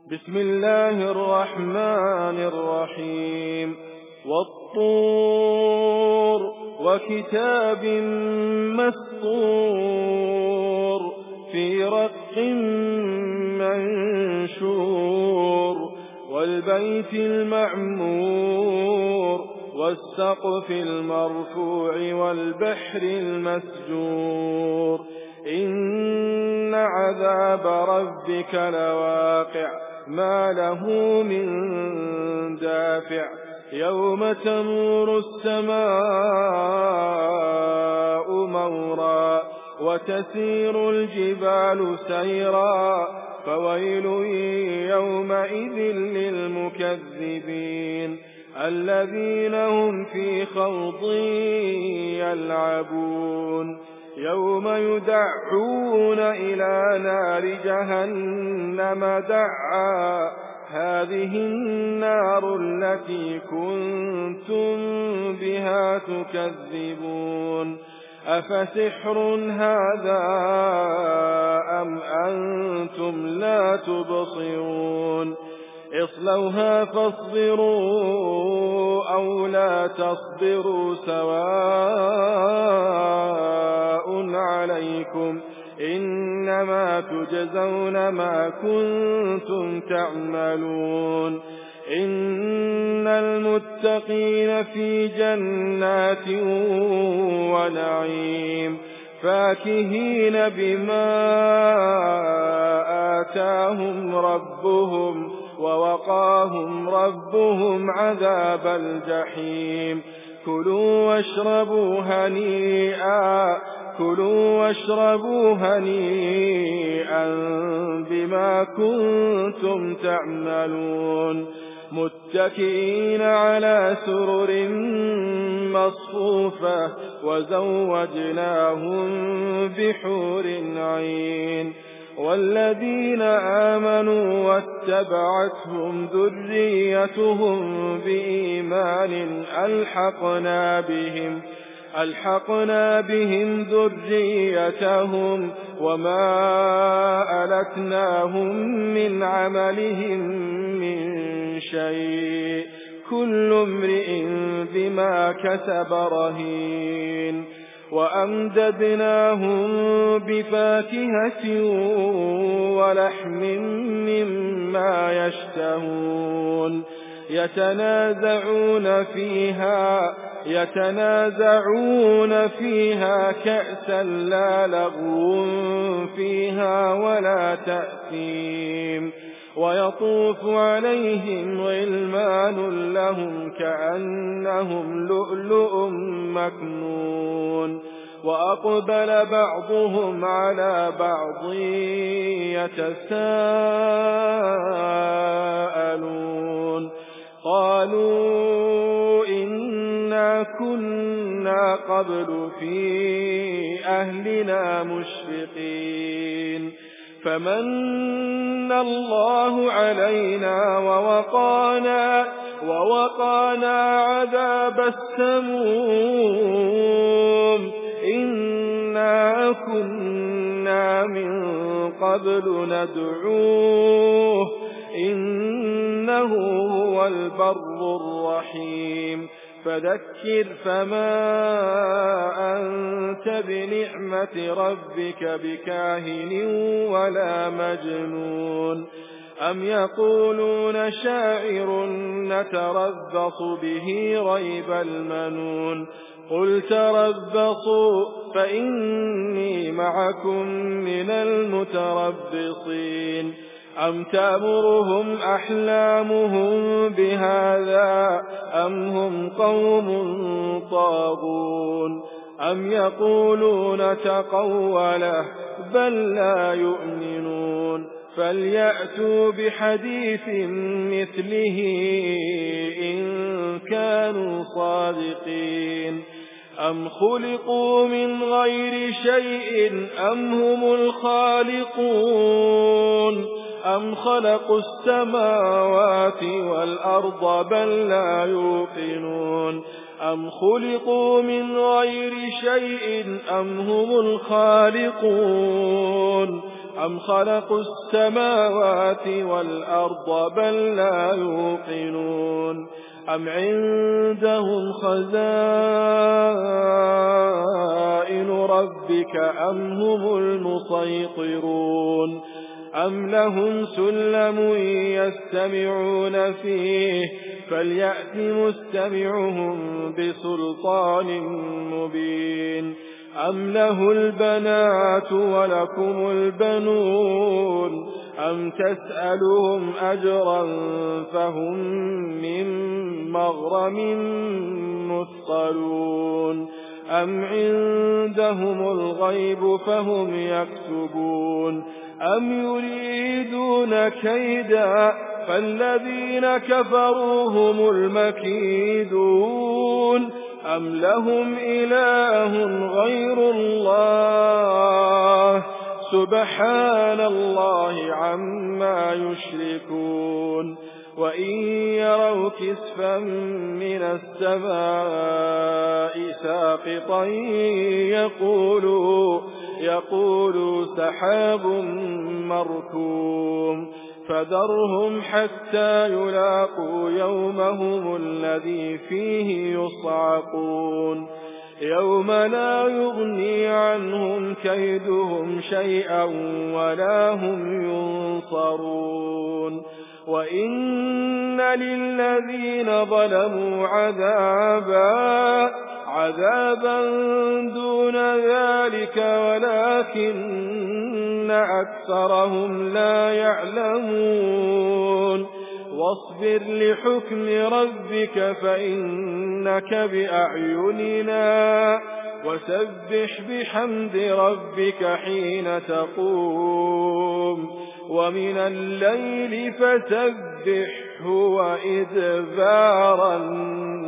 بسم الله الرحمن الرحيم والطور وكتاب مسطور في رق منشور والبيت المعمور والسقف المرفوع والبحر المسجور إن عذاب ربك لواقع ما له من دافع يوم تمور السماء مورا وتسير الجبال سيرا فويل يومئذ للمكذبين الذين هم في خوض يلعبون يوم يدعون إلى نار جهنم دعا هذه النار التي كنتم بها تكذبون أفسحر هذا أم أنتم لا تبصرون اصلوها فاصبروا أو لا تصبروا سواء عليكم إنما تجزون ما كنتم تعملون إن المتقين في جنات ونعيم فاكهين بما آتاهم ربهم ووقاهم ربهم عذاب الجحيم كلوا واشربوا هنيئا بما كنتم تعملون متكئين على سرر مصفوفة وزوجناهم بحور عين والذين آمنوا واتبعتهم ذريتهم بإيمان ألحقنا بهم ذريتهم وما ألتناهم من عملهم من شيء كل امرئ بما كسب رهين وأمددناهم بفاكهة ولحم مما يشتهون يتنازعون فيها كأسا لا لغو فيها ولا تأثيم ويطوف عليهم غلمان لهم كأنهم لؤلؤ مكنون وأقبل بعضهم على بعض يتساءلون قالوا إنا كنا قبل في أهلنا مشفقين فمن الله علينا ووقانا عذاب السموم إنا كنا من قبل ندعوه إنه هو البر الرحيم فذكر فما أنت بنعمة ربك بكاهن ولا مجنون أم يقولون شاعر نتربص به ريب المنون قل تربصوا فإني معكم من المتربصين أم تأمرهم أحلامهم بهذا أم هم قوم طاغون أم يقولون تقوله بل لا يؤمنون فليأتوا بحديث مثله إن كانوا صادقين أم خلقوا من غير شيء أم هم الخالقون أم خلقوا السماوات والأرض بل لا يوقنون أم خلقوا من غير شيء أم هم الخالقون أم خلقوا السماوات والأرض بل لا يوقنون أم عندهم خزائن ربك أم هم المسيطرون أم لهم سلم يستمعون فيه فليأت مستمعهم بسلطان مبين أم له البنات ولكم البنون أم تسألهم أجرا فهم من مغرم مثقلون أم عندهم الغيب فهم يكتبون أم يريدون كيدا فالذين كفروا هم المكيدون أم لهم إله غير الله سبحان الله عما يشركون وإن يروا كسفا من السماء ساقطا يقولوا سحاب مركوم فذرهم حتى يلاقوا يومهم الذي فيه يصعقون يوم لا يغني عنهم كيدهم شيئا ولا هم ينصرون وإن للذين ظلموا عذابا دون ذلك ولكن أكثرهم لا يعلمون واصبر لحكم ربك فإنك بأعيننا وسبح بحمد ربك حين تقوم ومن الليل فسبحه وإدبار النجوم